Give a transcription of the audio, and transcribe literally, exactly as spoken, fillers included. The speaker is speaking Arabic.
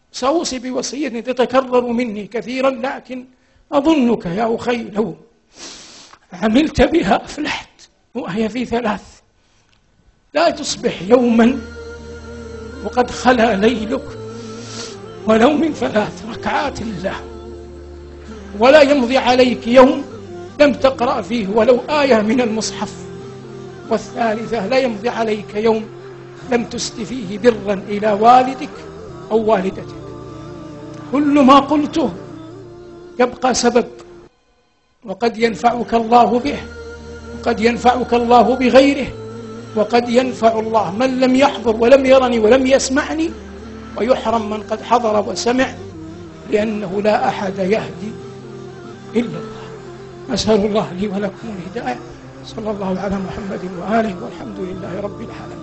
سأوصي بوصية تتكرر مني كثيرا، لكن أظنك يا أخي لو عملت بها أفلحت، وهي في ثلاث: لا تصبح يوما وقد خلا ليلك ولو من ثلاث ركعات لله، ولا يمضي عليك يوم لم تقرأ فيه ولو آية من المصحف. والثالثة: لا يمضي عليك يوم لم تسد فيه برا إلى والدك أو والدتك. كل ما قلته يبقى سبب، وقد ينفعك الله به، وقد ينفعك الله بغيره، وقد ينفع الله من لم يحضر ولم يرني ولم يسمعني، ويحرم من قد حضر وسمع، لأنه لا أحد يهدي إلا الله. أسأل الله لي ولكم الهداية. صلى الله على محمد وآله، والحمد لله رب العالمين.